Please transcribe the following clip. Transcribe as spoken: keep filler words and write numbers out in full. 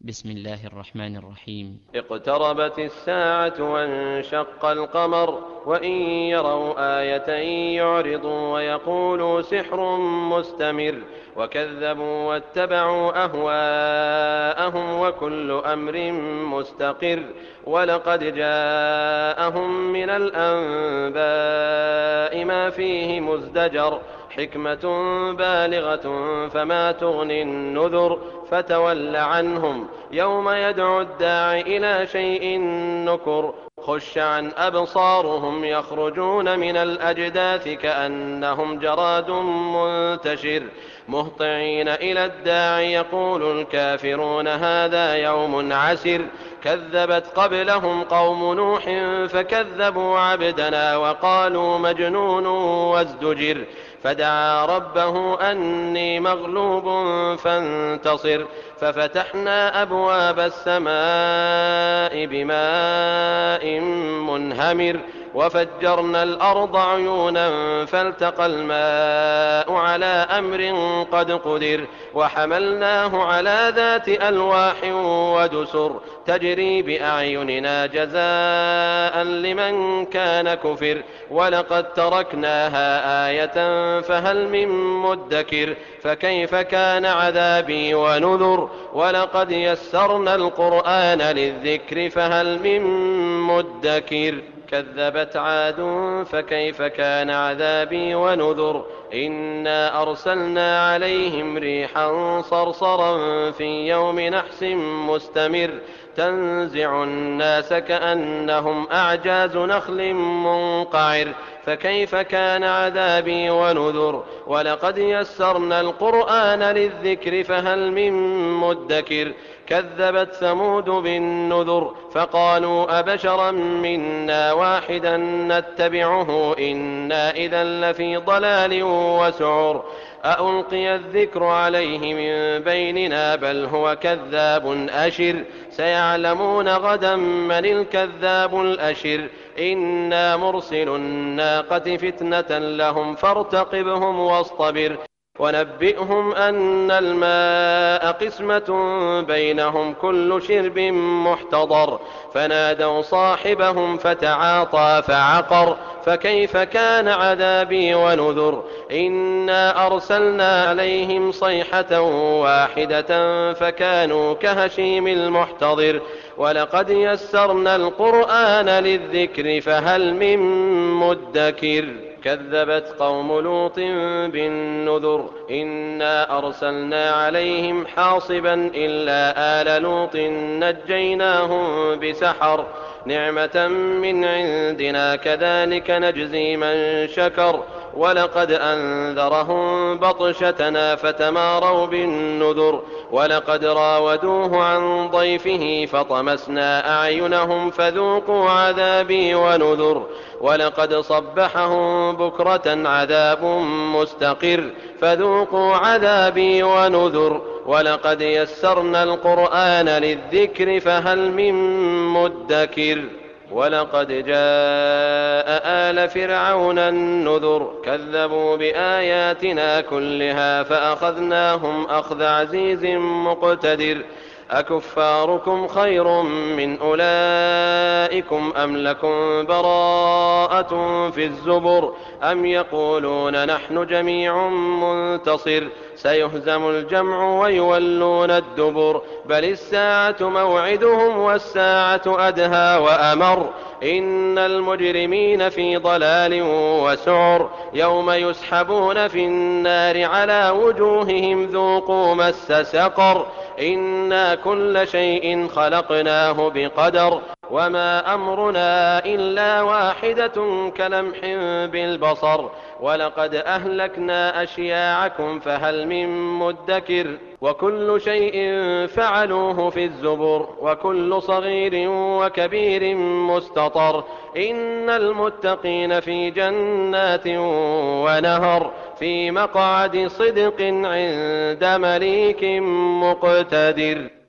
بسم الله الرحمن الرحيم. اقتربت الساعة وانشق القمر وإن يروا آية يعرضوا ويقولوا سحر مستمر وكذبوا واتبعوا أهواءهم وكل أمر مستقر ولقد جاءهم من الأنباء ما فيه مزدجر حكمة بالغة فما تغني النذر فتول عنهم يوم يدعو الداع إلى شيء نكر خش عن أبصارهم يخرجون من الأجداث كأنهم جراد منتشر مهطعين إلى الداع يقول الكافرون هذا يوم عسر كذبت قبلهم قوم نوح فكذبوا عبدنا وقالوا مجنون وازدجر فدعا ربه أني مغلوب فانتصر ففتحنا أبواب السماء بماء منهمر وفجرنا الأرض عيونا فالتقى الماء على أمر قد قدر وحملناه على ذات ألواح ودسر تجري بأعيننا جزاء لمن كان كفر ولقد تركناها آية فهل من مدكر فكيف كان عذابي ونذر ولقد يسرنا القرآن للذكر فهل من مدكر كذبت عاد فكيف كان عذابي ونذر إنا أرسلنا عليهم ريحا صرصرا في يوم نحس مستمر تنزع الناس كأنهم أعجاز نخل منقعر فكيف كان عذابي ونذر ولقد يسرنا القرآن للذكر فهل من مدكر كذبت ثمود بالنذر فقالوا أبشرا منا واحدا نتبعه إنا إذا لفي ضلال وسعر أألقي الذكر عليه من بيننا بل هو كذاب أشر سيعلمون غدا من الكذاب الأشر إنا مرسل الناقة فتنة لهم فارتقبهم واصطبر ونبئهم أن الماء قسمة بينهم كل شرب محتضر فنادوا صاحبهم فتعاطى فعقر فكيف كان عذابي ونذر إنا أرسلنا عليهم صيحة واحدة فكانوا كهشيم المحتضر ولقد يسرنا القرآن للذكر فهل من مدكر كذبت قوم لوط بالنذر إنا أرسلنا عليهم حاصبا إلا آل لوط نجيناهم بسحر نعمة من عندنا كذلك نجزي من شكر ولقد أنذرهم بطشتنا فتماروا بالنذر ولقد راودوه عن ضيفه فطمسنا أعينهم فذوقوا عذابي ونذر ولقد صبحهم بكرة عذاب مستقر فذوقوا عذابي ونذر ولقد يسرنا القرآن للذكر فهل من مدكر ولقد جاء آل فرعون النذر كذبوا بآياتنا كلها فأخذناهم أخذ عزيز مقتدر أكفاركم خير من أولئكم أم لكم براءة في الزبر أم يقولون نحن جميع منتصر سيهزم الجمع ويولون الدبر بل الساعة موعدهم والساعة أدهى وأمر إن المجرمين في ضلال وسعر يوم يسحبون في النار على وجوههم ذوقوا مس سقر إنا كل شيء خلقناه بقدر وما أمرنا إلا واحدة كلمح بالبصر ولقد أهلكنا أشياعكم فهل من مدكر وكل شيء فعلوه في الزبر وكل صغير وكبير مستطر إن المتقين في جنات ونهر في مقعد صدق عند مليك مقتدر.